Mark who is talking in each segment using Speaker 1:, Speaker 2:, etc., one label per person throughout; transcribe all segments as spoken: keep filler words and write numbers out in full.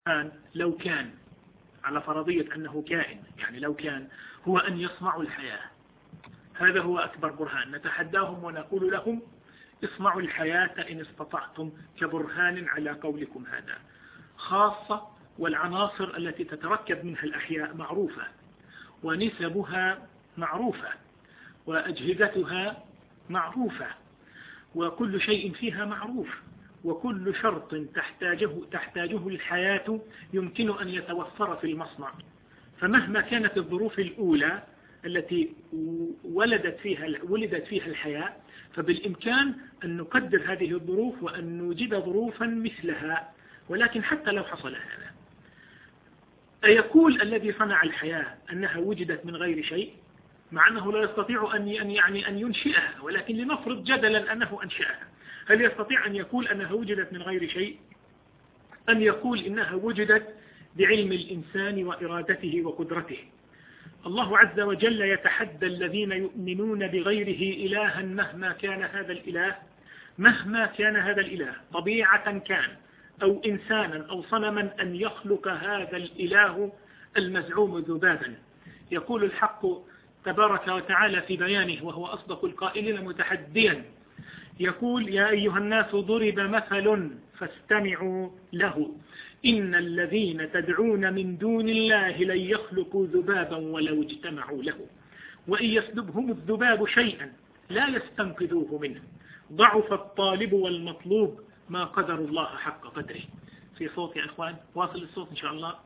Speaker 1: لو كان على فرضية أنه كائن، يعني لو كان هو أن يصنعوا الحياة، هذا هو أكبر برهان. نتحداهم ونقول لهم اصنعوا الحياة إن استطعتم كبرهان على قولكم هذا، خاصة والعناصر التي تتركب منها الأحياء معروفة ونسبها معروفة وأجهزتها معروفة وكل شيء فيها معروف، وكل شرط تحتاجه, تحتاجه الحياة يمكن أن يتوفر في المصنع. فمهما كانت الظروف الأولى التي ولدت فيها, ولدت فيها الحياة، فبالإمكان أن نقدر هذه الظروف وأن نوجد ظروفا مثلها. ولكن حتى لو حصل هذا، أيقول الذي صنع الحياة أنها وجدت من غير شيء، مع أنه لا يستطيع أن يعني أن ينشئها، ولكن لنفرض جدلا أنه أنشأها، هل يستطيع أن يقول أنها وجدت من غير شيء؟ أن يقول إنها وجدت بعلم الإنسان وإرادته وقدرته. الله عز وجل يتحدى الذين يؤمنون بغيره إلها مهما كان هذا الإله، مهما كان هذا الإله طبيعة كان أو إنسانا أو صنما، أن يخلق هذا الإله المزعوم ذبابا. يقول الحق تبارك وتعالى في بيانه وهو أصدق القائلين متحديا، يقول يا أيها الناس ضرب مثل فاستمعوا له إن الذين تدعون من دون الله لن يخلقوا ذبابا ولو اجتمعوا له وإن يسلبهم الذباب شيئا لا يستنقذوه منه ضعف الطالب والمطلوب ما قدر الله حق قدره. في صوت يا إخوان، واصل الصوت إن شاء الله.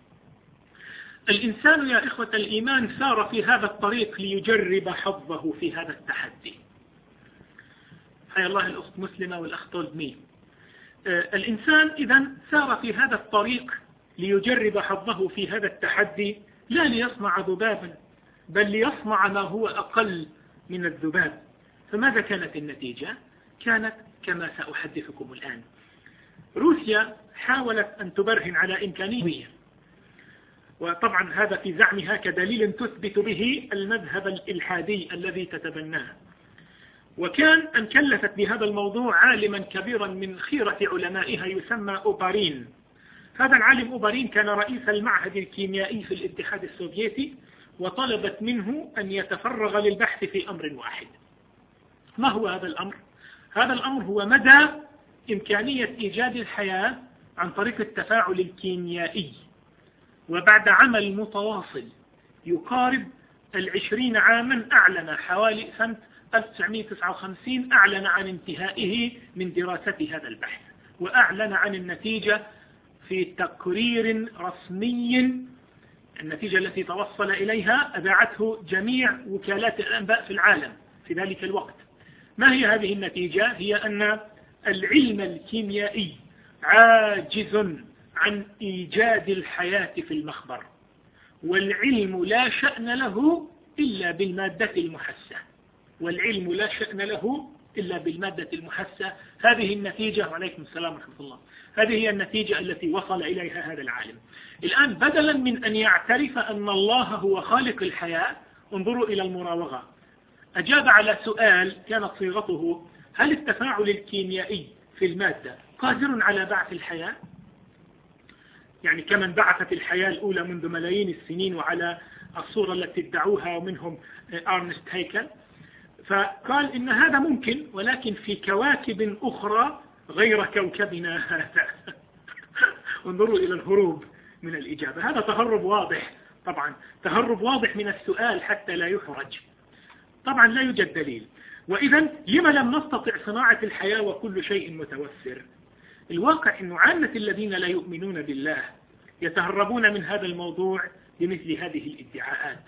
Speaker 1: الإنسان يا إخوة الإيمان سار في هذا الطريق ليجرب حظه في هذا التحدي. حيا الله الأخت مسلمة والأخ طلبمي. آه الإنسان إذن سار في هذا الطريق ليجرب حظه في هذا التحدي، لا ليصنع ذبابا بل ليصنع ما هو أقل من الذباب. فماذا كانت النتيجة؟ كانت كما سأحدثكم الآن. روسيا حاولت أن تبرهن على إمكانية، وطبعا هذا في زعمها كدليل تثبت به المذهب الإلحادي الذي تتبناه. وكان أن كلفت بهذا الموضوع عالما كبيرا من خيرة علمائها يسمى أوبارين. هذا العالم أوبارين كان رئيس المعهد الكيميائي في الاتحاد السوفيتي، وطلبت منه أن يتفرغ للبحث في أمر واحد. ما هو هذا الأمر؟ هذا الأمر هو مدى إمكانية إيجاد الحياة عن طريق التفاعل الكيميائي. وبعد عمل متواصل يقارب العشرين عاما، أعلن حوالي سنة ألف وتسعمئة وتسعة وخمسين أعلن عن انتهائه من دراسة هذا البحث، وأعلن عن النتيجة في تقرير رسمي. النتيجة التي توصل إليها أذاعته جميع وكالات الأنباء في العالم في ذلك الوقت. ما هي هذه النتيجة؟ هي أن العلم الكيميائي عاجز عن إيجاد الحياة في المخبر، والعلم لا شأن له إلا بالمادة المحسة، والعلم لا شأن له إلا بالمادة المحسة. هذه النتيجة، وعليكم السلام ورحمة الله، هذه هي النتيجة التي وصل إليها هذا العالم. الآن بدلا من أن يعترف أن الله هو خالق الحياة، انظروا إلى المراوغة. أجاب على سؤال كانت صيغته: هل التفاعل الكيميائي في المادة قادر على بعث الحياة؟ يعني كمن بعثت الحياة الأولى منذ ملايين السنين وعلى الصورة التي ادعوها ومنهم أرنست هيكل. فقال إن هذا ممكن، ولكن في كواكب أخرى غير كوكبنا هذا. انظروا إلى الهروب من الإجابة. هذا تهرب واضح، طبعا تهرب واضح من السؤال حتى لا يحرج. طبعا لا يوجد دليل. وإذا لما لم نستطع صناعة الحياة وكل شيء متوفر؟ الواقع أن عامة الذين لا يؤمنون بالله يتهربون من هذا الموضوع بمثل هذه الادعاءات.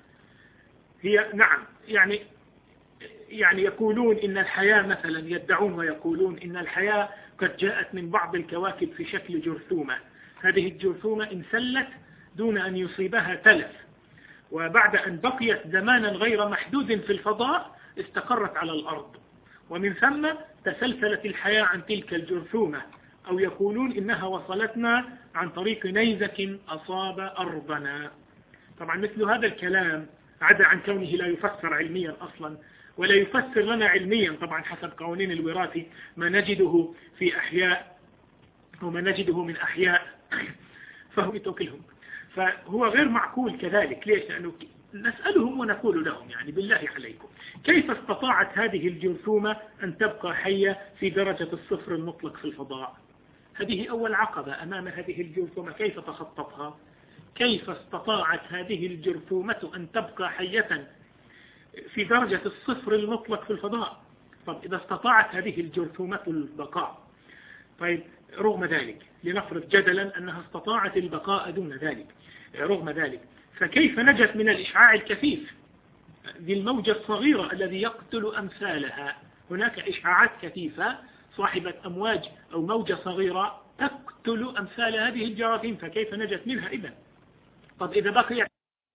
Speaker 1: هي نعم يعني يعني يقولون إن الحياة مثلا، يدعون ويقولون إن الحياة قد جاءت من بعض الكواكب في شكل جرثومة. هذه الجرثومة انسلت دون أن يصيبها تلف، وبعد أن بقيت زمانا غير محدود في الفضاء استقرت على الأرض، ومن ثم تسلسلت الحياة عن تلك الجرثومة. أو يقولون إنها وصلتنا عن طريق نيزك أصاب أرضنا. طبعا مثل هذا الكلام عدا عن كونه لا يفسر علميا أصلا، ولا يفسر لنا علميا طبعا حسب قوانين الوراثة ما نجده في أحياء وما نجده من أحياء فهو يتوكلهم. فهو غير معقول كذلك. ليش؟ لأنه نسألهم ونقول لهم يعني بالله عليكم كيف استطاعت هذه الجرثومة أن تبقى حية في درجة الصفر المطلق في الفضاء؟ هذه أول عقبة أمام هذه الجرثومة، كيف تخطتها؟ كيف استطاعت هذه الجرثومة أن تبقى حية في درجة الصفر المطلق في الفضاء؟ طب إذا استطاعت هذه الجرثومة البقاء، طيب رغم ذلك لنفرض جدلا أنها استطاعت البقاء دون ذلك، رغم ذلك فكيف نجت من الإشعاع الكثيف ذي الموجة الصغيرة الذي يقتل أمثالها؟ هناك إشعاعات كثيفة صاحبة أمواج أو موجة صغيرة تقتل أمثال هذه الجراثيم، فكيف نجت منها إذن؟ طب إذا بقيت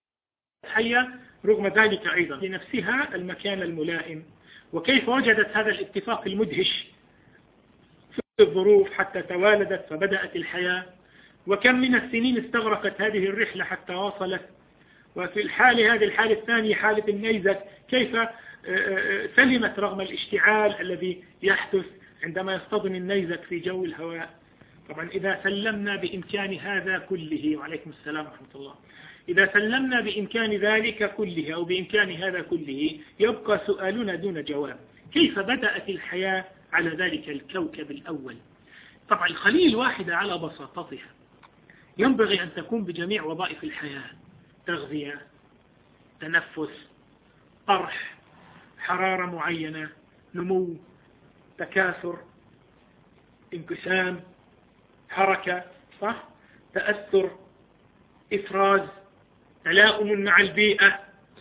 Speaker 1: حية رغم ذلك أيضا لنفسها المكان الملائم، وكيف وجدت هذا الاتفاق المدهش في الظروف حتى توالدت فبدأت الحياة؟ وكم من السنين استغرقت هذه الرحلة حتى وصلت؟ وفي الحالة هذه الحالة الثانية حالة النيزك كيف سلمت رغم الاشتعال الذي يحدث عندما يصطدم النيزك في جو الهواء؟ طبعا إذا سلمنا بإمكان هذا كله، وعليكم السلام ورحمة الله، إذا سلمنا بإمكان ذلك كله أو بإمكان هذا كله يبقى سؤالنا دون جواب: كيف بدأت الحياة على ذلك الكوكب الأول؟ طبعا الخلية الواحدة على بساطتها ينبغي أن تكون بجميع وظائف الحياة: تغذية، تنفس، طرح، حرارة معينة، نمو، تكاثر، انقسام، حركة، صح؟ تأثر، إفراز، تلاؤم مع البيئة.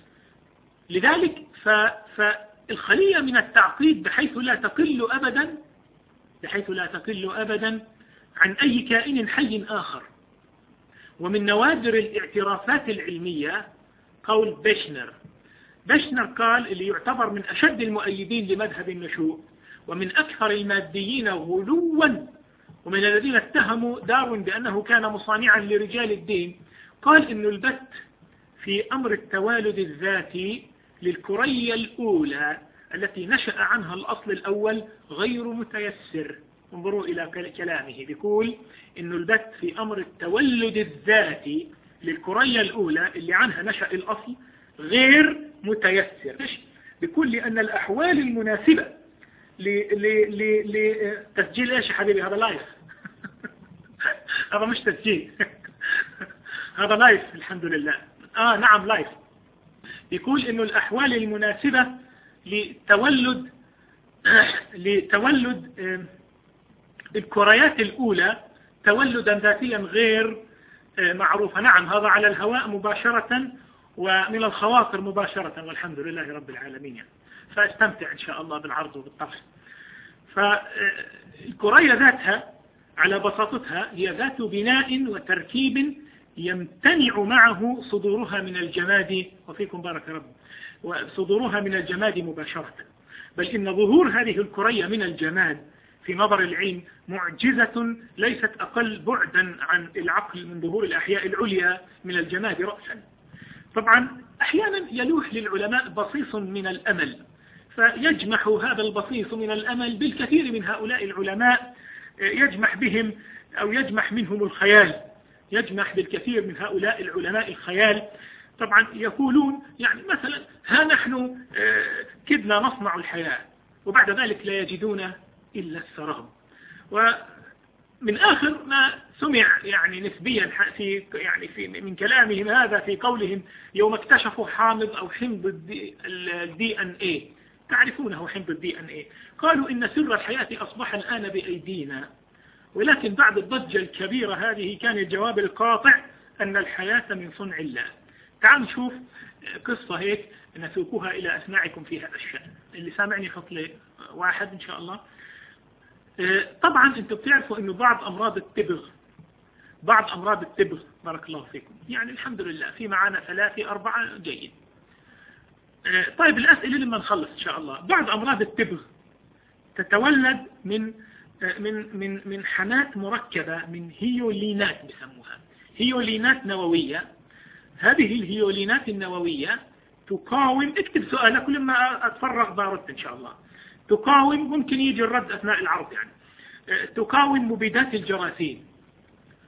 Speaker 1: لذلك فالخلية من التعقيد بحيث لا تقل أبدا بحيث لا تقل أبدا عن أي كائن حي آخر. ومن نوادر الاعترافات العلمية قول بيشنر. بيشنر قال اللي يعتبر من أشد المؤيدين لمذهب النشوء ومن أكثر الماديين غلوا ومن الذين اتهموا داروين بأنه كان مصانعا لرجال الدين، قال إنه البت في أمر التوالد الذاتي للكرية الأولى التي نشأ عنها الأصل الأول غير متيسر. انظروا إلى كلامه، بيقول إنه البت في أمر التولد الذاتي للكرية الأولى اللي عنها نشأ الأصل غير متيسر. بيقول لأن الأحوال المناسبة لتسجيل إيش يا حبيبي؟ هذا لايف هذا مش تسجيل هذا لايف الحمد لله. آه نعم لايف. يقول إنه الأحوال المناسبة لتولد لتولد الكريات الأولى تولدا ذاتيا غير معروفة. نعم هذا على الهواء مباشرة ومن الخواطر مباشرة، والحمد لله رب العالمين يعني. فاستمتع إن شاء الله بالعرض وبالطرح. فالكرية ذاتها على بساطتها هي ذات بناء وتركيب يمتنع معه صدورها من الجماد، وفيكم بارك رب، وصدورها من الجماد مباشرة. بل إن ظهور هذه الكرية من الجماد في نظر العلم معجزة ليست أقل بعدا عن العقل من ظهور الأحياء العليا من الجماد رأسا. طبعا أحيانا يلوح للعلماء بصيص من الأمل، فيجمح هذا البصيص من الأمل بالكثير من هؤلاء العلماء، يجمح بهم أو يجمح منهم الخيال، يجمح بالكثير من هؤلاء العلماء الخيال. طبعا يقولون يعني مثلا ها نحن كدنا نصنع الحياة وبعد ذلك لا يجدون إلا السراب. ومن آخر ما سمع يعني نسبيا في يعني في من كلامهم هذا في قولهم يوم اكتشفوا حامض أو حمض الدي ان اي، تعرفونه حمض الدي ان اي، قالوا إن سر الحياة أصبح الآن بأيدينا. ولكن بعد الضجة الكبيرة هذه كان الجواب القاطع أن الحياة من صنع الله. تعالوا نشوف قصة هيك نسوقها إلى أسماعكم في هذا الشأن. اللي سامعني خط لي واحد إن شاء الله. طبعا أنتم بتعرفوا أنه بعض أمراض التبغ بعض أمراض التبغ بارك الله فيكم يعني الحمد لله في معانا ثلاثة أربعة جيد. طيب الأسئلة لما نخلص إن شاء الله. بعض أمراض التبغ تتولد من من من من حمات مركبة من هيولينات بسموها هيولينات نووية. هذه الهيولينات النووية تقاوم، اكتب سؤالك كل ما أتفرغ بارد إن شاء الله. تقاوم، ممكن يجي الرد أثناء العرض يعني، تقاوم مبيدات الجراثيم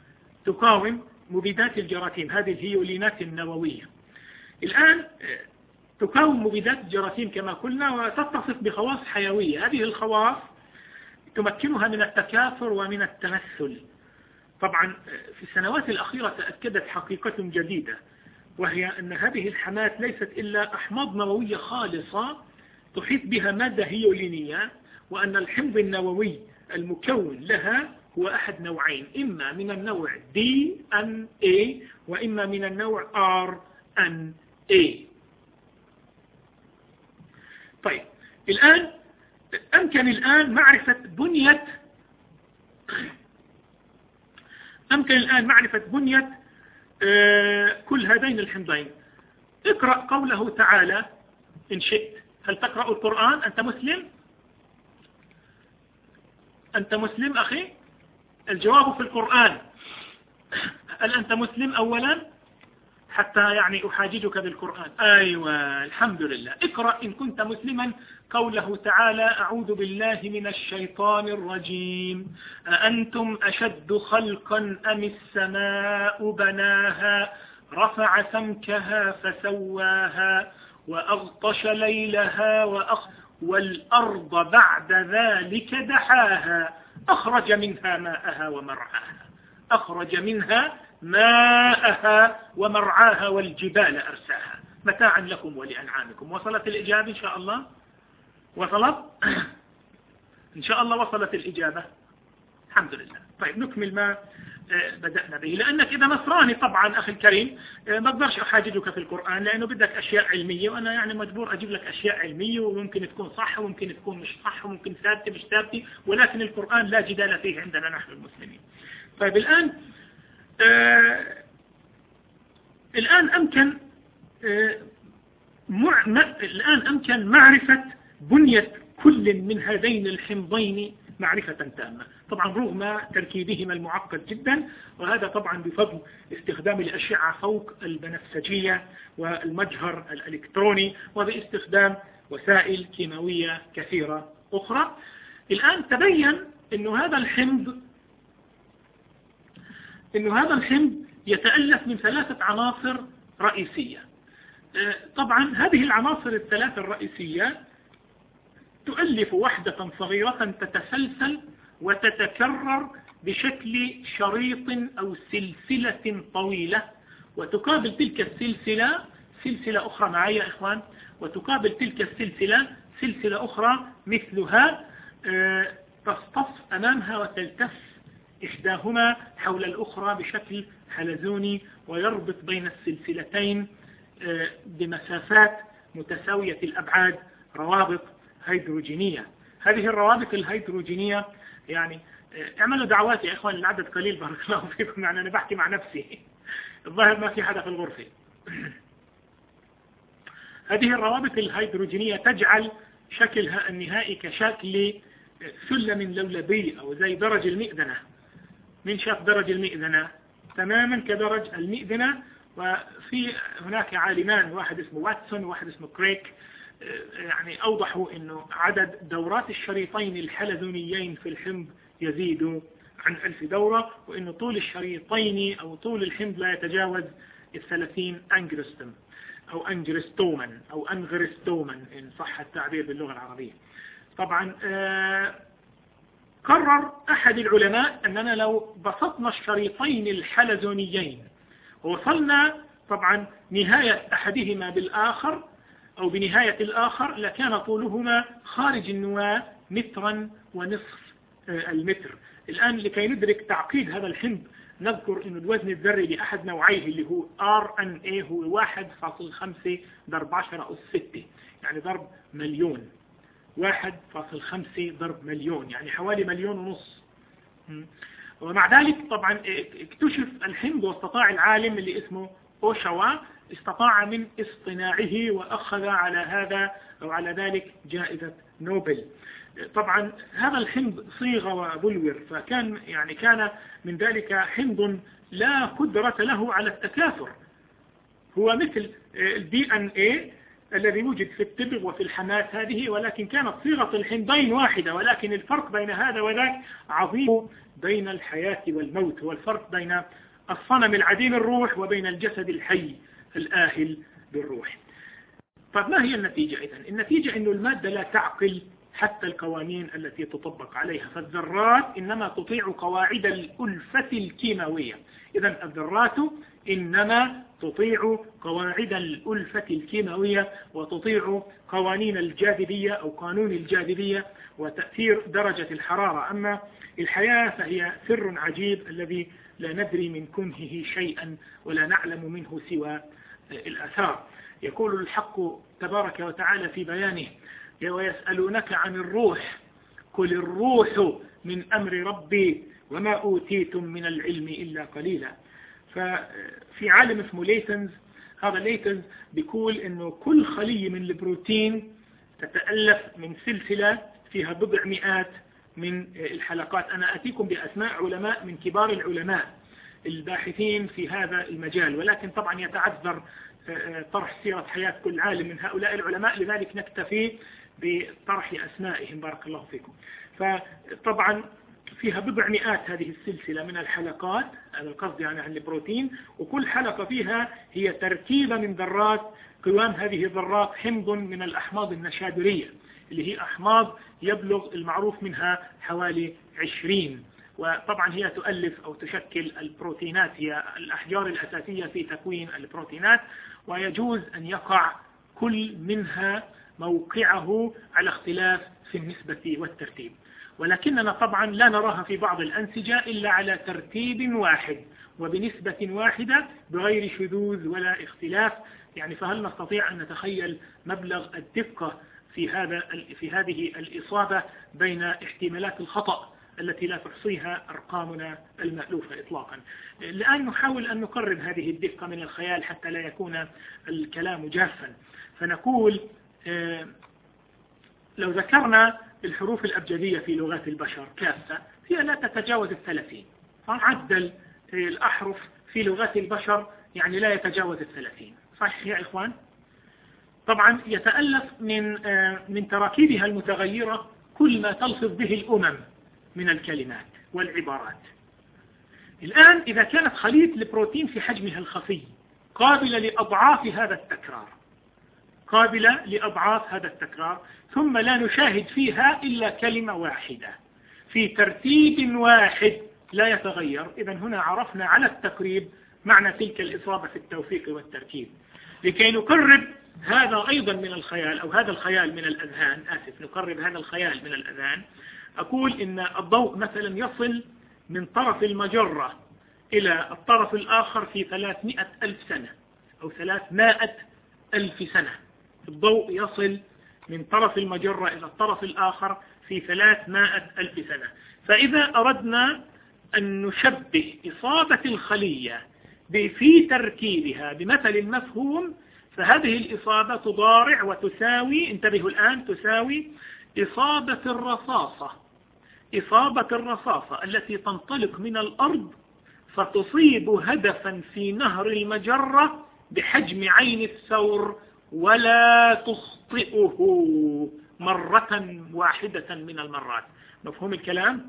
Speaker 1: تقاوم مبيدات الجراثيم، هذه الهيولينات النووية. الآن تقاوم مبيدات الجراثيم كما قلنا وتتصف بخواص حيوية. هذه الخواص تمكنها من التكاثر ومن التمثل. طبعا في السنوات الأخيرة تأكدت حقيقة جديدة، وهي أن هذه الحماة ليست إلا أحماض نووية خالصة تحيط بها مادة هيولينية، وأن الحمض النووي المكون لها هو أحد نوعين، إما من النوع دي إن إيه وإما من النوع آر إن إيه. طيب الآن أمكن الآن معرفة بنية أمكن الآن معرفة بنية كل هذين الحمضين. اقرأ قوله تعالى إن شئت. هل تقرأ القرآن؟ أنت مسلم؟ أنت مسلم أخي؟ الجواب في القرآن. هل أنت مسلم أولا حتى يعني أحاججك بالقرآن؟ أيوة الحمد لله. اقرأ إن كنت مسلما قوله تعالى أعوذ بالله من الشيطان الرجيم أأنتم أشد خلقا أم السماء بناها رفع سمكها فسواها وأغطش ليلها وأخ والأرض بعد ذلك دحاها أخرج منها ماءها ومرعاها أخرج منها ماءها ومرعاها والجبال أرساها متاعا لكم ولأنعامكم. وصلت الإجابة إن شاء الله؟ وصلت؟ إن شاء الله وصلت الإجابة. الحمد لله. طيب نكمل ما بدأنا به، لأنك إذا نصراني طبعا أخي الكريم ما أقدرش أحاججك في القرآن، لأنه بدك أشياء علمية، وأنا يعني مجبور أجيب لك أشياء علمية وممكن تكون صح وممكن تكون مش صح وممكن ثابتة مش ثابتة، ولكن القرآن لا جدال فيه عندنا نحن المسلمين. طيب الآن آه الآن أمكن آه مع... الآن أمكن معرفة بنية كل من هذين الحمضين معرفة تامة، طبعا رغم تركيبهما المعقد جدا، وهذا طبعا بفضل استخدام الأشعة فوق البنفسجية والمجهر الإلكتروني وباستخدام وسائل كيماوية كثيرة أخرى. الآن تبين أنه هذا الحمض أنه هذا الحمض يتألف من ثلاثة عناصر رئيسية. طبعا هذه العناصر الثلاثة الرئيسية تؤلف وحدة صغيرة تتسلسل وتتكرر بشكل شريط أو سلسلة طويلة، وتقابل تلك السلسلة سلسلة أخرى معي يا إخوان، وتقابل تلك السلسلة سلسلة أخرى مثلها تصطف أمامها وتلتف إحداهما حول الأخرى بشكل حلزوني، ويربط بين السلسلتين بمسافات متساوية الأبعاد روابط هيدروجينية. هذه الروابط الهيدروجينية يعني اعملوا دعوات يا إخوان، العدد قليل بارك الله فيكم، يعني أنا بحكي مع نفسي الظاهر ما في حدا في الغرفة. هذه الروابط الهيدروجينية تجعل شكلها النهائي كشكل سلم لولبي أو زي درج المئذنة. من شاف درج المئذنة؟ تماما كدرج المئذنة. وفي هناك عالمان، واحد اسمه واتسون وواحد اسمه كريك، يعني أوضحوا أنه عدد دورات الشريطين الحلزونيين في الحمض يزيد عن ألف دورة، وأن طول الشريطين أو طول الحمض لا يتجاوز الثلاثين أنجرستم أو أنجرستوما أو أنغرستوما إن صح التعبير باللغة العربية. طبعا آه قرر أحد العلماء أننا لو بسطنا الشريطين الحلزونيين ووصلنا طبعا نهاية أحدهما بالآخر أو بنهاية الآخر لكان طولهما خارج النواة مترا ونصف المتر. الآن لكي ندرك تعقيد هذا الحمض نذكر أن الوزن الذري لأحد نوعيه اللي هو آر إن إيه هو واحد فاصل خمسة ضرب عشرة أس ستة، يعني ضرب مليون. واحد فاصل خمسة ضرب مليون يعني حوالي مليون ونص. ومع ذلك طبعا اكتشف الحمض واستطاع العالم اللي اسمه أوشوا استطاع من اصطناعه وأخذ على هذا أو على ذلك جائزة نوبل. طبعا هذا الحمض صيغ وبلور، فكان يعني كان من ذلك حمض لا قدرة له على التكاثر، هو مثل الدي ان ايه الذي يوجد في التبغ وفي الحماة هذه، ولكن كانت صيغة الحمضين واحدة، ولكن الفرق بين هذا وذاك عظيم بين الحياة والموت، والفرق بين الصنم العديم الروح وبين الجسد الحي الآهل بالروح. طيب ما هي النتيجة إذن؟ النتيجة أن المادة لا تعقل حتى القوانين التي تطبق عليها، فالذرات إنما تطيع قواعد الألفة الكيماوية. إذن الذرات إنما تطيع قواعد الألفة الكيماوية وتطيع قوانين الجاذبية أو قانون الجاذبية وتأثير درجة الحرارة. أما الحياة فهي سر عجيب الذي لا ندري من كنهه شيئا ولا نعلم منه سوى الآثار. يقول الحق تبارك وتعالى في بيانه: ويسألونك عن الروح قل الروح من أمر ربي وما أوتيتم من العلم إلا قليلا. ففي عالم اسمه ليتنز، هذا ليتنز بيقول إنه كل خلية من البروتين تتألف من سلسلة فيها بضع مئات من الحلقات. أنا أتيكم بأسماء علماء من كبار العلماء الباحثين في هذا المجال، ولكن طبعا يتعذر طرح سيرة حياة كل عالم من هؤلاء العلماء، لذلك نكتفي بطرح أسمائهم بارك الله فيكم. فطبعا فيها بضع مئات هذه السلسلة من الحلقات، هذا القصد يعني عن البروتين، وكل حلقة فيها هي تركيبة من ذرات. قوام هذه الذرات حمض من الأحماض النشادرية اللي هي أحماض يبلغ المعروف منها حوالي عشرين، وطبعا هي تؤلف أو تشكل البروتينات، هي الأحجار الأساسية في تكوين البروتينات، ويجوز أن يقع كل منها موقعه على اختلاف في النسبة والترتيب، ولكننا طبعا لا نراها في بعض الأنسجة إلا على ترتيب واحد وبنسبة واحدة بغير شذوذ ولا اختلاف. يعني فهل نستطيع أن نتخيل مبلغ الدقة في هذا في هذه الإصابة بين احتمالات الخطأ التي لا تحصيها أرقامنا المألوفة إطلاقا؟ الآن نحاول أن نقرب هذه الدقة من الخيال حتى لا يكون الكلام جافا، فنقول لو ذكرنا الحروف الأبجدية في لغات البشر كافة هي لا تتجاوز الثلاثين. معدل الأحرف في لغات البشر يعني لا يتجاوز الثلاثين، صحيح يا إخوان؟ طبعا يتألف من من تراكيبها المتغيرة كل ما تلفظ به الأمم من الكلمات والعبارات. الآن إذا كانت خلية البروتين في حجمها الخفي قابلة لأضعاف هذا التكرار قابلة لأضعاف هذا التكرار ثم لا نشاهد فيها إلا كلمة واحدة في ترتيب واحد لا يتغير، إذن هنا عرفنا على التقريب معنى تلك الإصابة في التوفيق والتركيب. لكي نقرب هذا أيضا من الخيال أو هذا الخيال من الأذهان، آسف نقرب هذا الخيال من الأذهان، أقول إن الضوء مثلا يصل من طرف المجرة إلى الطرف الآخر في ثلاثمائة ألف سنة أو ثلاثمائة ألف سنة. الضوء يصل من طرف المجرة إلى الطرف الآخر في ثلاثمائة ألف سنة. فإذا أردنا أن نشبه إصابة الخلية في تركيبها بمثل مفهوم، فهذه الإصابة تضارع وتساوي، انتبهوا الآن، تساوي إصابة الرصاصة إصابة الرصاصة التي تنطلق من الأرض فتصيب هدفا في نهر المجرة بحجم عين الثور ولا تخطئه مرة واحدة من المرات. مفهوم الكلام؟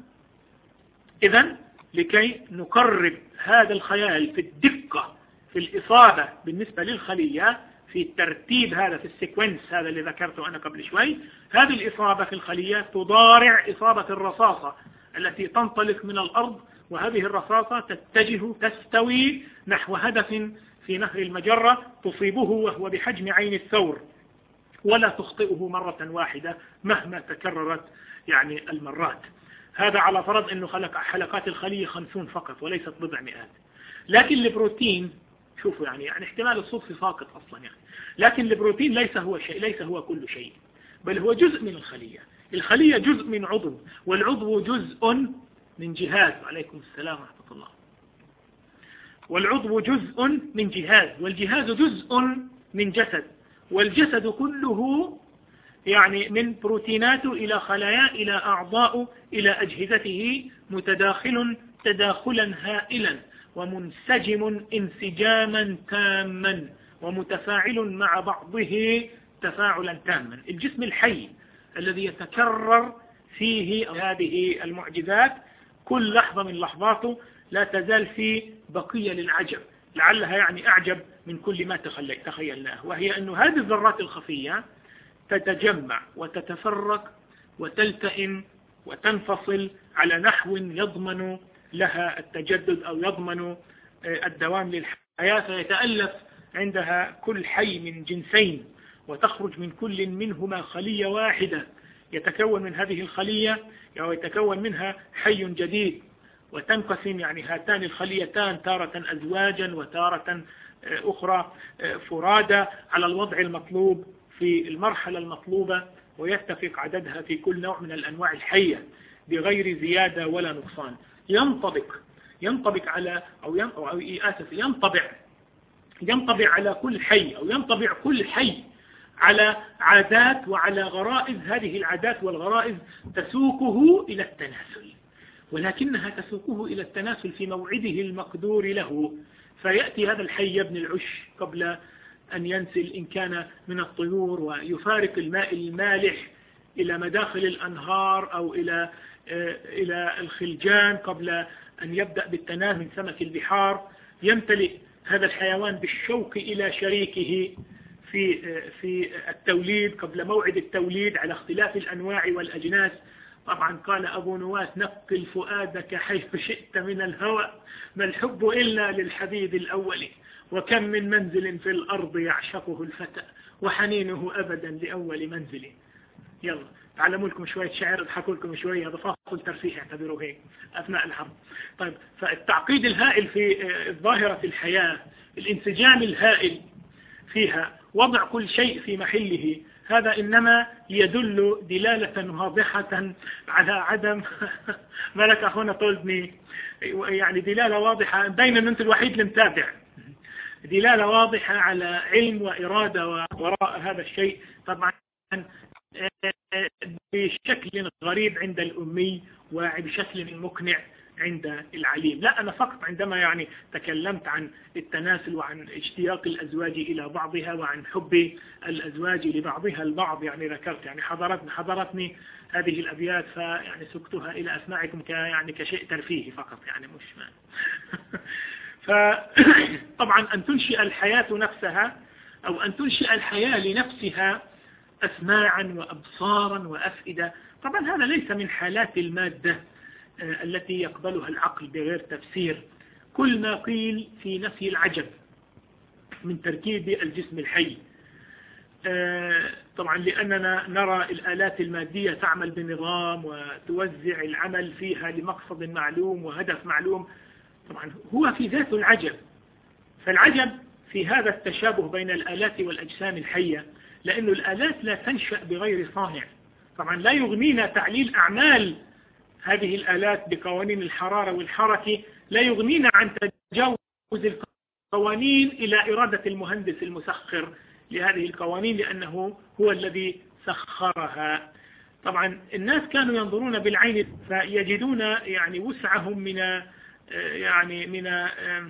Speaker 1: إذن لكي نقرب هذا الخيال في الدقة في الإصابة بالنسبة للخلية في الترتيب هذا في السيكونس هذا اللي ذكرته أنا قبل شوي، هذه الإصابة في الخلية تضارع إصابة الرصاصة التي تنطلق من الأرض، وهذه الرصاصة تتجه تستوي نحو هدف في نهر المجرة تصيبه وهو بحجم عين الثور ولا تخطئه مرة واحدة مهما تكررت يعني المرات. هذا على فرض أنه خلق حلقات الخلية خمسون فقط وليست بضع مئات. لكن البروتين شوفوا يعني يعني احتمال الصدفة ساقط أصلا يعني، لكن البروتين ليس هو شيء، ليس هو كل شيء، بل هو جزء من الخلية. الخلية جزء من عضو، والعضو جزء من جهاز. وعليكم السلام ورحمة الله. والعضو جزء من جهاز، والجهاز جزء من جسد، والجسد كله يعني من بروتيناته إلى خلايا إلى أعضاء إلى أجهزته متداخل تداخلا هائلا ومنسجم انسجاما تاما ومتفاعل مع بعضه تفاعلا تاما. الجسم الحي الذي يتكرر فيه هذه المعجزات كل لحظة من لحظاته لا تزال في بقية للعجب، لعلها يعني أعجب من كل ما تخيلناه، وهي أن هذه الذرات الخفية تتجمع وتتفرق وتلتئم وتنفصل على نحو يضمن لها التجدد أو يضمن الدوام للحياة، فيتألف عندها كل حي من جنسين، وتخرج من كل منهما خلية واحدة يتكون من هذه الخلية أو يتكون منها حي جديد، وتنقسم يعني هاتان الخليتان تارة أزواجا وتارة أخرى فرادى على الوضع المطلوب في المرحلة المطلوبة، ويتفق عددها في كل نوع من الأنواع الحية بغير زيادة ولا نقصان. ينطبق ينطبق على أو أو آسف ينطبع ينطبع على كل حي أو ينطبع كل حي على عادات وعلى غرائز، هذه العادات والغرائز تسوقه إلى التناسل، ولكنها تسوقه إلى التناسل في موعده المقدور له، فيأتي هذا الحي يبني العش قبل أن ينسل إن كان من الطيور، ويفارق الماء المالح إلى مداخل الأنهار أو إلى إلى الخلجان قبل أن يبدأ بالتنام من سمك البحار. يمتلئ هذا الحيوان بالشوق إلى شريكه في في التوليد قبل موعد التوليد على اختلاف الأنواع والأجناس. طبعا قال أبو نواس: نقل فؤادك حيث شئت من الهوى، ما الحب إلا للحبيب الأول، وكم من منزل في الأرض يعشقه الفتى، وحنينه أبدا لأول منزل. يلا تعلموا لكم شوية شعر، اضحكوا لكم شوية، هذا فاصل ترفيه اعتبروه هيك أثناء الحرب. طيب، فالتعقيد الهائل في ظاهرة الحياة، الانسجام الهائل فيها، وضع كل شيء في محله، هذا إنما يدل دلالة واضحة على عدم ملك أخونا طولدني، يعني دلالة واضحة، بين أن أنت الوحيد المتابع، دلالة واضحة على علم وإرادة وراء هذا الشيء، طبعا بشكل غريب عند الأمي وبشكل مقنع عند العليم. لا، أنا فقط عندما يعني تكلمت عن التناسل وعن اشتياق الأزواج إلى بعضها وعن حب الأزواج لبعضها البعض، يعني ذكرت يعني حضرتني حضرتني هذه الأبيات، فيعني سكتها إلى أسماعكم ك يعني كشيء ترفيهي فقط، يعني مش ما فطبعا أن تنشئ الحياة نفسها أو أن تنشئ الحياة لنفسها أسماعا وأبصارا وأفئدة، طبعا هذا ليس من حالات المادة التي يقبلها العقل بغير تفسير. كل ما قيل في نفي العجب من تركيب الجسم الحي، طبعا لأننا نرى الآلات المادية تعمل بنظام وتوزع العمل فيها لمقصد معلوم وهدف معلوم، طبعا هو في ذات العجب. فالعجب في هذا التشابه بين الآلات والأجسام الحية، لأن الآلات لا تنشأ بغير صانع. طبعا لا يغنينا تعليل أعمال هذه الآلات بقوانين الحرارة والحركة، لا يغنينا عن تجاوز القوانين إلى إرادة المهندس المسخر لهذه القوانين، لأنه هو الذي سخرها. طبعا الناس كانوا ينظرون بالعين فيجدون يعني وسعهم من يعني من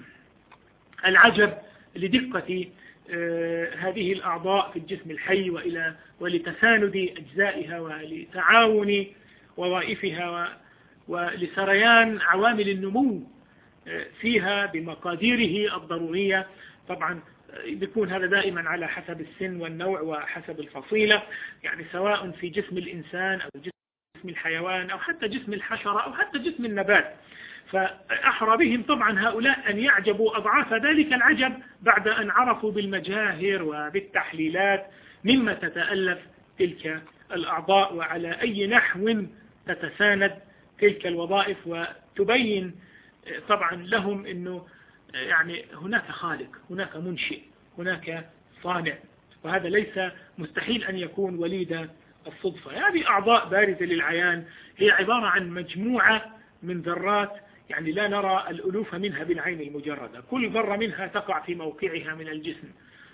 Speaker 1: العجب لدقة هذه الأعضاء في الجسم الحي وإلى ولتساند أجزائها ولتعاون وظائفها ولسريان عوامل النمو فيها بمقاديره الضرورية. طبعا بيكون هذا دائما على حسب السن والنوع وحسب الفصيلة، يعني سواء في جسم الإنسان أو جسم الحيوان أو حتى جسم الحشرة أو حتى جسم النبات. فأحرى بهم طبعا هؤلاء أن يعجبوا أضعاف ذلك العجب بعد أن عرفوا بالمجاهر وبالتحليلات مما تتألف تلك الأعضاء وعلى أي نحو تتساند تلك الوظائف، وتبين طبعا لهم أنه يعني هناك خالق، هناك منشئ، هناك صانع، وهذا ليس مستحيل أن يكون وليد الصدفة. هذه أعضاء بارزة للعيان هي عبارة عن مجموعة من ذرات، يعني لا نرى الألوف منها بالعين المجردة، كل ذرة منها تقع في موقعها من الجسم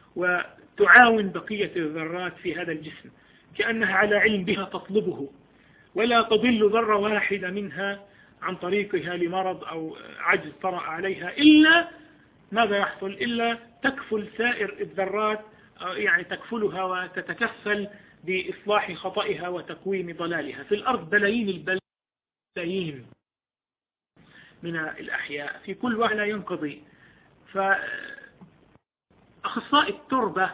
Speaker 1: وتعاون بقية الذرات في هذا الجسم كأنها على علم بها تطلبه، ولا تضل ذرة واحدة منها عن طريقها لمرض أو عجز طرأ عليها إلا ماذا يحصل؟ إلا تكفل سائر الذرات، يعني تكفلها وتتكفل بإصلاح خطئها وتقويم ضلالها. في الأرض بلايين البلايين من الأحياء في كل واحد لا ينقضي. فأخصائي التربة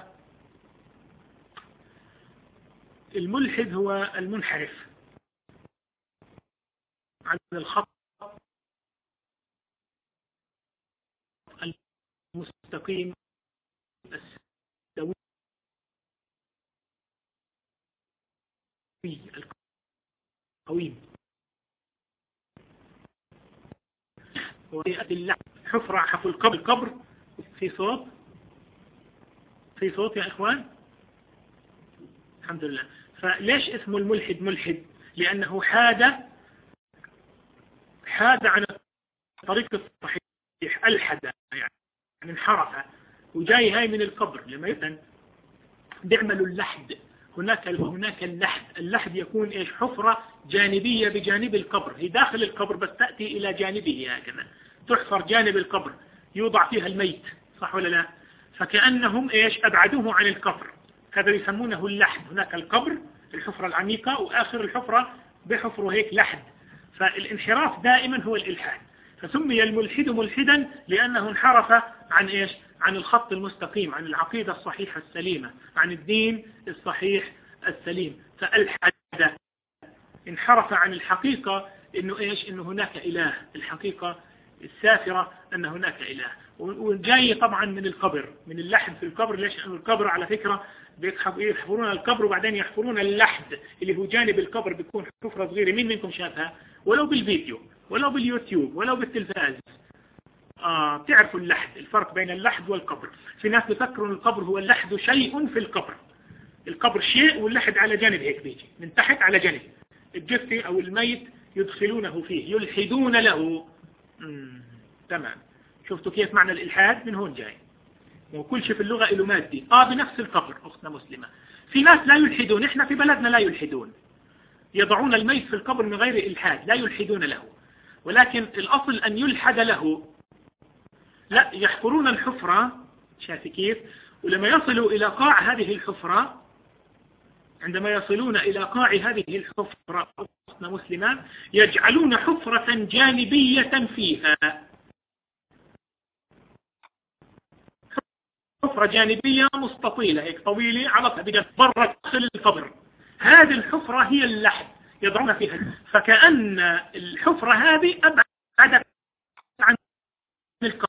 Speaker 1: الملحد هو المنحرف عن الخط المستقيم السوي القويم. ويأتي اللحم حفرة حفل القبر القبر في صوت في صوت يا إخوان الحمد لله. فليش اسمه الملحد ملحد؟ لأنه حاد حاد عن الطريق الصحيح، ألحد يعني انحرف وجاي هاي من القبر. لما يتن بيعملوا اللحد، هناك هناك اللحد. اللحد يكون ايش؟ حفرة جانبية بجانب القبر، هي داخل القبر بس تأتي إلى جانبه هكذا، تحفر جانب القبر يوضع فيها الميت، صح ولا لا؟ فكأنهم ايش؟ أبعدوه عن القبر، هذا يسمونه اللحد. هناك القبر الحفرة العميقة، وآخر الحفرة بحفره هيك لحد. فالانحراف دائما هو الإلحاد. فسمي الملحد ملحدا لأنه انحرف عن ايش؟ عن الخط المستقيم، عن العقيدة الصحيحة السليمة، عن الدين الصحيح السليم. فألحد، انحرف عن الحقيقة انه ايش؟ انه هناك اله، الحقيقة السافرة ان هناك اله. وجاي طبعا من القبر، من اللحد في القبر. ليش؟ لأن القبر على فكرة يحفرون القبر وبعدين يحفرون اللحد اللي هو جانب القبر، بيكون حفرة صغيرة. مين منكم شافها؟ ولو بالفيديو ولو باليوتيوب ولو بالتلفاز. آه بتعرفوا اللحد، الفرق بين اللحد والقبر. في ناس بيفكروا ان القبر هو اللحد شيء في القبر، القبر شيء واللحد على جانب هيك بيجي من تحت على جانب الجثة او الميت يدخلونه فيه، يلحدون له. مم. تمام. شفتوا كيف معنى الالحاد؟ من هون جاي. وكل شيء في اللغة له مادي. اه بنفس القبر اختنا مسلمة. في ناس لا يلحدون، احنا في بلدنا لا يلحدون، يضعون الميت في القبر من غير الحاد، لا يلحدون له. ولكن الاصل ان يلحد له. لا، يحفرون الحفرة، شايف كيف؟ ولما يصلوا إلى قاع هذه الحفرة، عندما يصلون إلى قاع هذه الحفرة أختنا مسلمة، يجعلون حفرة جانبية فيها، حفرة جانبية مستطيلة هيك طويلة على بجانب برا داخل القبر. هذه الحفرة هي اللحد، يضعون فيها. فكأن الحفرة هذه أبعدت عن القبر،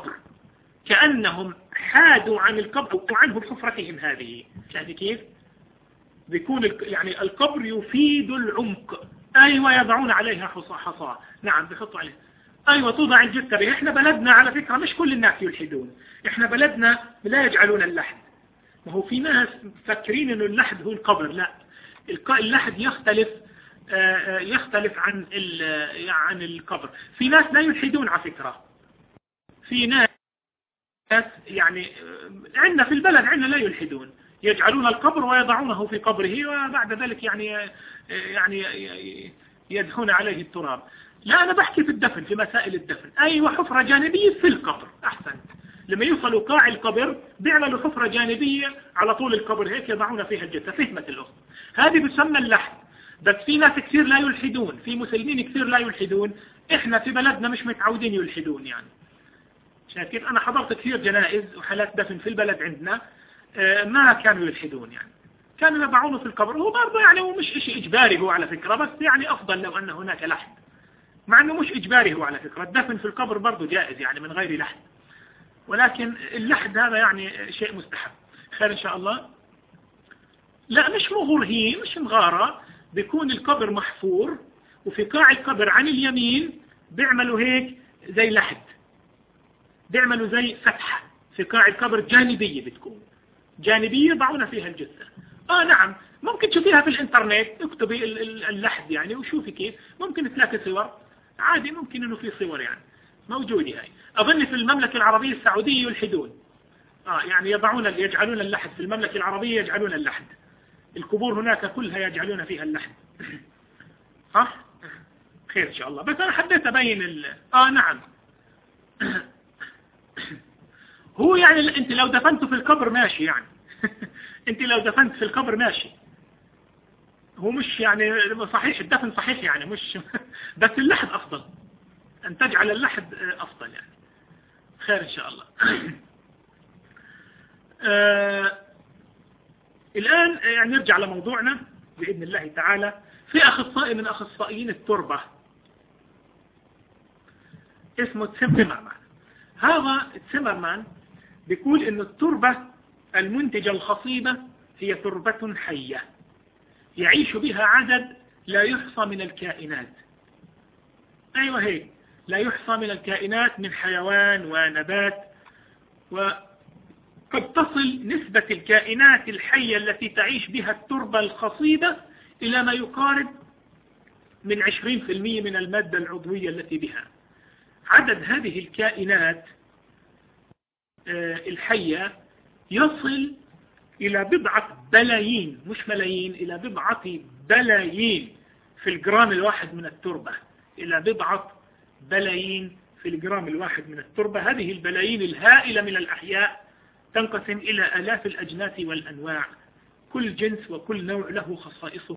Speaker 1: كأنهم حادوا عن القبر وعنه بحفرتهم هذه. شايف كيف؟ بيكون يعني القبر يفيد العمق. أيوة، يضعون عليها حصى. نعم بيحطوا عليها. أيوة، توضع الجثة بها. إحنا بلدنا على فكرة مش كل الناس يلحدون، إحنا بلدنا لا يجعلون اللحد. ما هو في ناس فاكرين إنه اللحد هو القبر. لا، اللحد يختلف يختلف عن عن القبر. في ناس لا يلحدون على فكرة. في ناس يعني عندنا في البلد عندنا لا يلحدون، يجعلون القبر ويضعونه في قبره، وبعد ذلك يعني يعني يدحون عليه التراب. لا، أنا بحكي في الدفن، في مسائل الدفن. أيوة، حفرة جانبية في القبر. أحسنت. لما يوصلوا قاع القبر بيعملوا حفرة جانبية على طول القبر هيك، يضعون فيها الجثة. فهمت الأخت؟ هذه بتسمى اللحد. بس في ناس كثير لا يلحدون، في مسلمين كثير لا يلحدون. إحنا في بلدنا مش متعودين يلحدون يعني. شايفين؟ أنا حضرت كثير جنائز وحالات دفن في البلد عندنا ما كانوا يلحدون يعني، كانوا يضعونه في القبر. هو برضه يعني هو مش شيء إجباري هو على فكرة، بس يعني أفضل لو أن هناك لحد، مع أنه مش إجباري هو على فكرة. الدفن في القبر برضه جائز يعني من غير لحد، ولكن اللحد هذا يعني شيء مستحب. خير إن شاء الله. لا، مش مغور، هي مش مغارة. بيكون القبر محفور وفي قاع القبر عن اليمين بيعملوا هيك زي لحد، بيعملوا زي فتحة في قاع القبر جانبية، بتكون جانبية ضعونا فيها الجثة. آه نعم، ممكن تشوفيها في الانترنت، اكتبي اللحد يعني وشوفي كيف، ممكن تلاقي صور عادي، ممكن انه في صور يعني موجودة. هاي اظن في المملكة العربية السعودية يلحدون. آه يعني يضعون يجعلون اللحد في المملكة العربية، يجعلون اللحد. القبور هناك كلها يجعلون فيها اللحد. صح؟ خير ان شاء الله. بس انا حبيت ابين ال... اه نعم. هو يعني انت لو دفنته في القبر ماشي يعني. انت لو دفنت في القبر ماشي، هو مش يعني صحيح الدفن صحيح يعني مش بس اللحد افضل. أن تجعل اللحد أفضل يعني. خير إن شاء الله. آه الآن يعني نرجع لموضوعنا بإذن الله تعالى. في أخصائي من أخصائيين التربة اسمه تسمرمان. هذا تسمرمان بيقول إن التربة المنتجة الخصيبة هي تربة حية يعيش بها عدد لا يحصى من الكائنات. أيوة هيك، لا يحصى من الكائنات من حيوان ونبات. وقد تصل نسبة الكائنات الحية التي تعيش بها التربة الخصيبة إلى ما يقارب من عشرين بالمئة من المادة العضوية التي بها. عدد هذه الكائنات الحية يصل إلى بضعة بلايين، مش ملايين، إلى بضعة بلايين في الجرام الواحد من التربة، إلى بضعة بلايين في الجرام الواحد من التربة. هذه البلايين الهائلة من الأحياء تنقسم إلى آلاف الأجناس والأنواع، كل جنس وكل نوع له خصائصه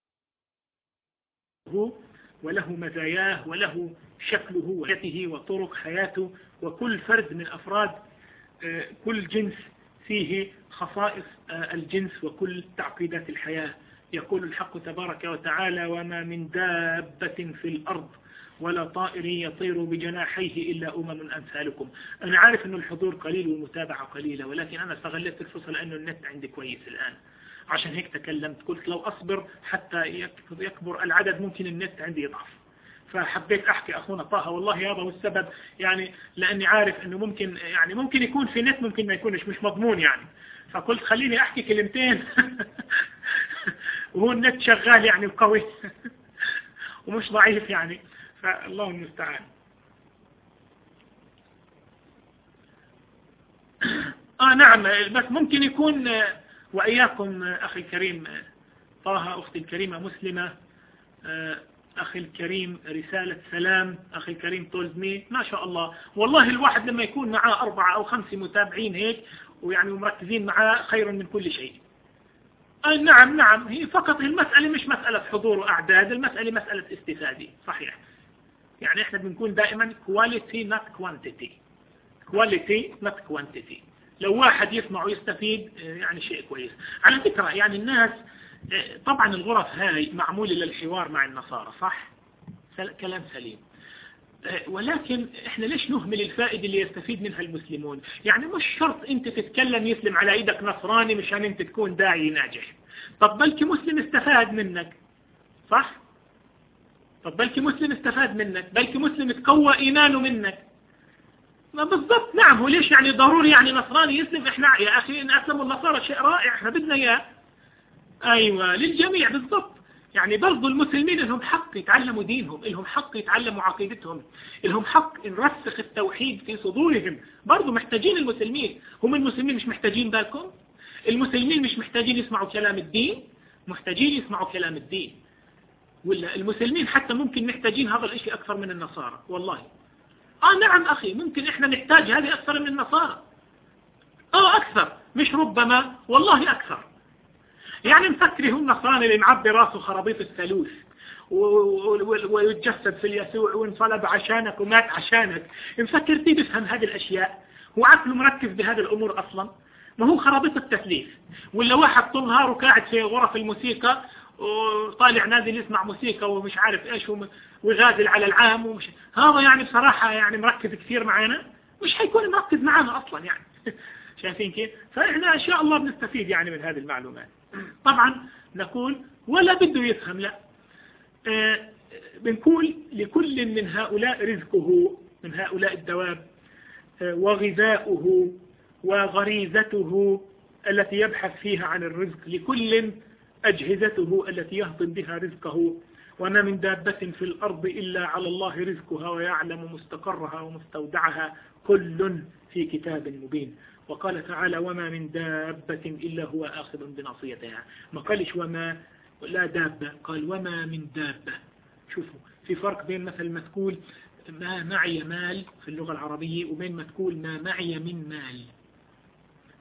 Speaker 1: وله مزاياه وله شكله وحياته وطرق حياته، وكل فرد من أفراد كل جنس فيه خصائص الجنس وكل تعقيدات الحياة. يقول الحق تبارك وتعالى: وما من دابة في الأرض ولا طائر يطير بجناحيه إلا أمم أمثالكم. أنا عارف أن الحضور قليل والمتابعة قليلة، ولكن أنا استغلت الفرصة لأنه النت عندي كويس الآن، عشان هيك تكلمت. قلت لو أصبر حتى يكبر العدد ممكن النت عندي يضعف، فحبيت أحكي أخونا طه. والله هذا هو السبب، يعني لأني عارف أنه ممكن يعني ممكن يكون في نت، ممكن ما يكونش، مش مضمون يعني. فقلت خليني أحكي كلمتين وهو النت شغال يعني القوي ومش ضعيف يعني، فالله المستعان. آه نعم، بس ممكن يكون وإياكم أخي الكريم طه، أختي الكريمة مسلمة، أخي الكريم رسالة سلام، أخي الكريم تولزمي، ما شاء الله. والله الواحد لما يكون معاه أربعة أو خمسة متابعين هيك ويعني مركزين معاه خير من كل شيء. أي نعم نعم، هي فقط المسألة مش مسألة حضور وأعداد، المسألة مسألة استفادة. صحيح، يعني احنا بنكون دائما quality not quantity، quality not quantity. لو واحد يسمع ويستفيد يعني شيء كويس. على فكرة يعني الناس طبعا الغرف هاي معمولة للحوار مع النصارى، صح؟ كلام سليم. ولكن احنا ليش نهمل الفائدة اللي يستفيد منها المسلمون؟ يعني مش شرط انت تتكلم يسلم على ايدك نصراني مشان انت تكون داعي ناجح. طب بلكي مسلم استفاد منك، صح؟ طب بلكي مسلم استفاد منك، بلكي مسلم تقوى ايمانه منك. ما بالضبط. نعم، هو ليش يعني ضروري يعني نصراني يسلم؟ احنا يا اخي ان اسلموا النصارى شيء رائع، احنا بدنا اياه. ايوه للجميع بالضبط. يعني برضو المسلمين لهم حق يتعلموا دينهم، لهم حق يتعلموا عقيدتهم، لهم حق نرسخ التوحيد في صدورهم. برضو محتاجين المسلمين. هم المسلمين مش محتاجين بالكم؟ المسلمين مش محتاجين يسمعوا كلام الدين؟ محتاجين يسمعوا كلام الدين. ولا المسلمين حتى ممكن محتاجين هذا الاشي اكثر من النصارى. والله اه نعم اخي، ممكن احنا نحتاج هذه اكثر من النصارى. اه اكثر، مش ربما، والله اكثر. يعني مفكري هم النصراني اللي معبي راسه خرابيط الثالوث ويتجسد في اليسوع وانصلب عشانك ومات عشانك، مفكر تي بفهم هذه الاشياء؟ هو عقله مركز بهذه الامور اصلا؟ ما هو خرابيط التثليث. ولا واحد طول نهاره قاعد في غرف الموسيقى وطالع نازل يسمع موسيقى ومش عارف ايش ويغازل على العام ومش هذا. يعني بصراحة يعني مركز كثير معنا، مش حيكون مركز معنا اصلا يعني. شايفين كيف؟ فاحنا ان شاء الله بنستفيد يعني من هذه المعلومات. طبعا نقول ولا بده يفهم، لا آه بنقول لكل من هؤلاء رزقه، من هؤلاء الدواب آه وغذاؤه وغريزته التي يبحث فيها عن الرزق، لكل أجهزته التي يهضم بها رزقه. وما من دابة في الأرض إلا على الله رزقها ويعلم مستقرها ومستودعها كل في كتاب مبين. وقال تعالى وما من دابة إلا هو آخذ بناصيتها. ما قالش وما لا دابة، قال وما من دابة. شوفوا في فرق بين مثل ما تقول ما معي مال في اللغة العربية وبين ما تقول ما معي من مال.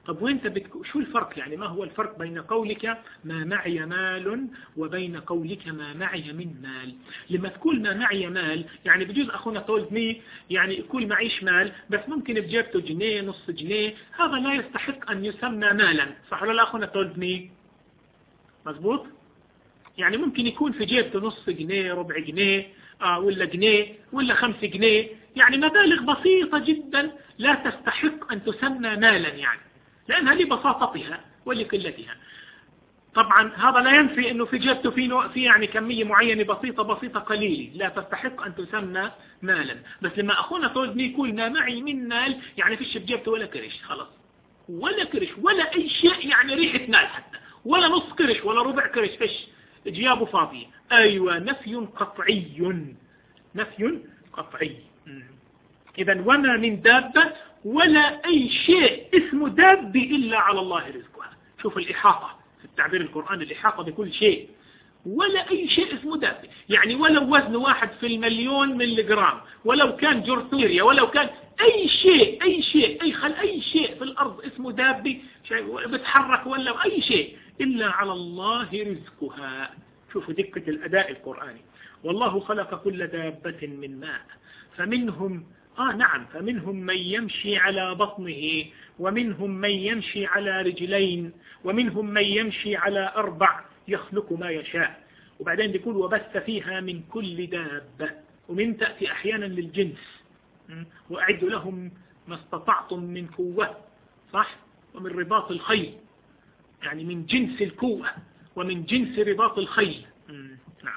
Speaker 1: طب وانت بتك... شو الفرق يعني؟ ما هو الفرق بين قولك ما معي مال وبين قولك ما معي من مال؟ لما تقول ما معي مال يعني بجوز أخونا told me يعني يكون معيش مال بس ممكن بجيبته جنيه نص جنيه، هذا لا يستحق أن يسمى مالا، صح ولا لا أخونا told me؟ مزبوط؟ يعني ممكن يكون في جيبته نص جنيه ربع جنيه آه ولا جنيه ولا خمس جنيه، يعني مبالغ بسيطة جدا لا تستحق أن تسمى مالا يعني، لأنها لبساطتها ولقلتها. طبعا هذا لا ينفي أنه في جيبته في, نوع في يعني كمية معينة بسيطة بسيطة قليلة لا تستحق أن تسمى مالا. بس لما أخونا طولدني يقول ما معي من مال يعني فيش بجيبته ولا كرش، خلاص ولا كرش ولا أي شيء يعني ريحة مال حتى، ولا نص كرش ولا ربع كرش، فيش جيابه فاضية. أيوة نفي قطعي، نفي قطعي. إذا وما من دابة ولا أي شيء اسمه دابة إلا على الله رزقها. شوف الإحاطة في التعبير القرآني، الإحاطة بكل شيء، ولا أي شيء اسمه دابة، يعني ولو وزن واحد في المليون ملي جرام، ولو كان جرثوميريا، ولو كان أي شيء أي شيء أي خل أي شيء في الأرض اسمه دابة بتحرك ولا أي شيء إلا على الله رزقها. شوفوا دقة الأداء القرآني. والله خلق كل دابة من ماء فمنهم آه نعم فمنهم من يمشي على بطنه ومنهم من يمشي على رجلين ومنهم من يمشي على أربع يخلق ما يشاء. وبعدين بيقول وبث فيها من كل دابة، ومن تأتي أحيانا للجنس، وأعد لهم ما استطعتم من قوة، صح، ومن رباط الخيل، يعني من جنس القوة ومن جنس رباط الخيل. نعم.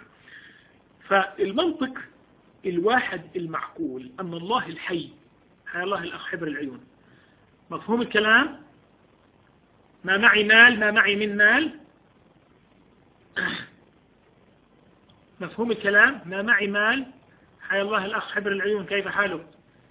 Speaker 1: فالمنطق الواحد المعقول أن الله الحي، حي الله الأخ حبر العيون، مفهوم الكلام؟ ما معي مال ما معي من مال، مفهوم الكلام؟ ما معي مال، حي الله الأخ حبر العيون كيف حاله؟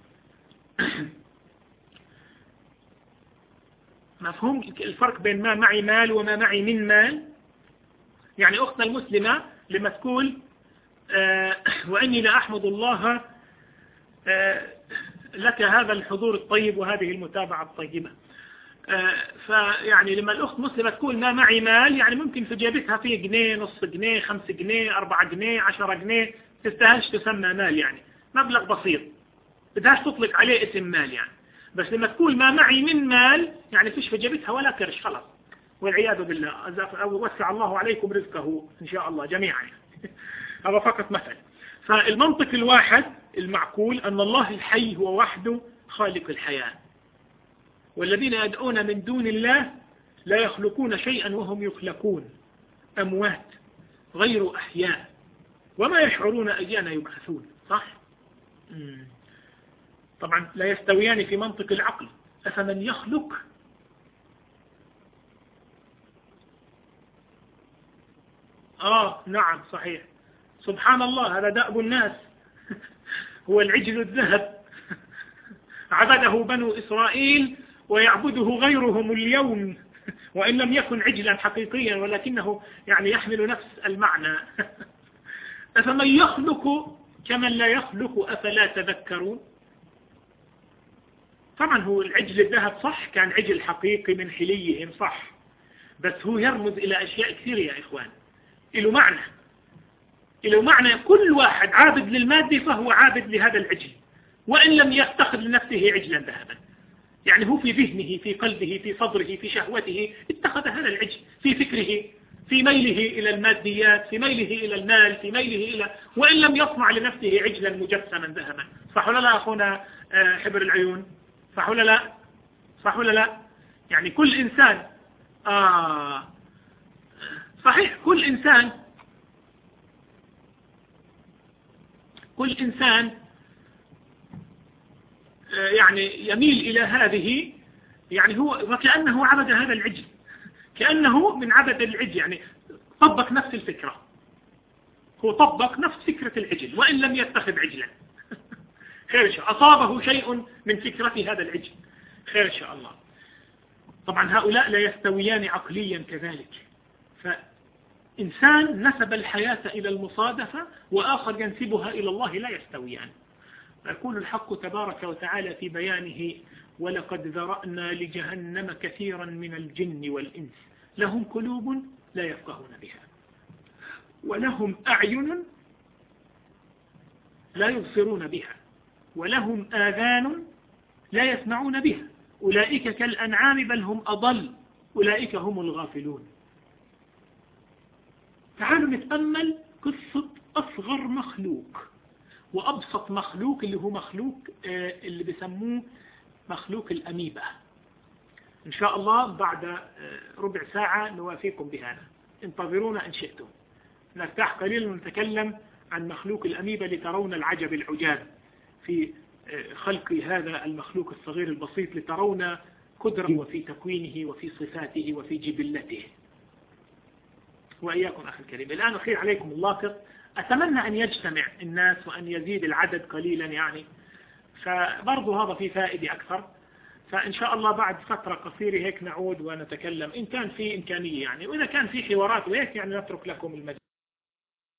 Speaker 1: مفهوم الفرق بين ما معي مال وما معي من مال؟ يعني أختنا المسلمة لما تقول آه وإني لأحمد الله آه لك هذا الحضور الطيب وهذه المتابعة الطيبة، آه فيعني لما الأخت مسلمة تقول ما معي مال يعني ممكن في جيبتها فيه جنيه نص جنيه خمس جنيه أربعة جنيه عشرة جنيه، تستاهلش تسمى مال، يعني مبلغ بسيط بدهاش تطلق عليه اسم مال يعني. بس لما تقول ما معي من مال يعني فيش في جيبتها ولا كرش، خلاص والعياذ بالله، وسع الله عليكم رزقه إن شاء الله جميعا. هذا فقط مثل. فالمنطق الواحد المعقول أن الله الحي هو وحده خالق الحياة، والذين يدعون من دون الله لا يخلقون شيئا وهم يخلقون، أموات غير أحياء وما يشعرون أيان يبعثون، صح؟ مم. طبعا لا يستويان في منطق العقل. أفمن يخلق آه نعم صحيح، سبحان الله هذا دأب الناس. هو العجل الذهب عبده بنو إسرائيل ويعبده غيرهم اليوم، وإن لم يكن عجلا حقيقيا ولكنه يعني يحمل نفس المعنى. أفمن يخلق كمن لا يخلق أفلا تذكرون. طبعا هو العجل الذهب صح كان عجل حقيقي من حليهم صح، بس هو يرمز إلى أشياء كثيرة يا إخوان، له معنى، له معنى. كل واحد عابد للمادة فهو عابد لهذا العجل وإن لم يتخذ لنفسه عجلا ذهبا، يعني هو في ذهنه في قلبه في صدره في شهوته اتخذ هذا العجل، في فكره في ميله إلى الماديات في ميله إلى المال في ميله إلى، وإن لم يصنع لنفسه عجلا مجسما ذهبا. صح ولا لا أخونا حبر العيون؟ صح ولا لا؟ صح ولا لا؟ يعني كل إنسان آه صحيح كل إنسان كل إنسان يعني يميل إلى هذه، يعني هو وكأنه عبد هذا العجل، كأنه من عبد العجل، يعني طبق نفس الفكرة، هو طبق نفس فكرة العجل وإن لم يتخذ عجلا. خير إن شاء الله، أصابه شيء من فكرة هذا العجل، خير إن شاء الله. طبعا هؤلاء لا يستويان عقليا كذلك، فإنسان نسب الحياة إلى المصادفة وآخر ينسبها إلى الله لا يستويان. يقول الحق تبارك وتعالى في بيانه ولقد ذرأنا لجهنم كثيرا من الجن والإنس لهم قلوب لا يفقهون بها ولهم أعين لا يبصرون بها ولهم آذان لا يسمعون بها أولئك كالأنعام بل هم أضل أولئك هم الغافلون. تعالوا نتأمل قصة أصغر مخلوق وأبسط مخلوق اللي هو مخلوق اللي بيسموه مخلوق الأميبا. إن شاء الله بعد ربع ساعة نوافيكم بهذا، انتظرونا إن شئتم. نرتاح قليلا ونتكلم عن مخلوق الأميبا لترون العجب العجاب في خلق هذا المخلوق الصغير البسيط، لترون قدرته وفي تكوينه وفي صفاته وفي جبلته. وإياكم أخي الكريم، الآن أخير عليكم اللاصق، أتمنى أن يجتمع الناس وأن يزيد العدد قليلا يعني، فبرضو هذا في فائدة أكثر. فإن شاء الله بعد فترة قصيرة هيك نعود ونتكلم إن كان في إمكانية يعني، وإذا كان في حوارات وهيك يعني نترك لكم المجال.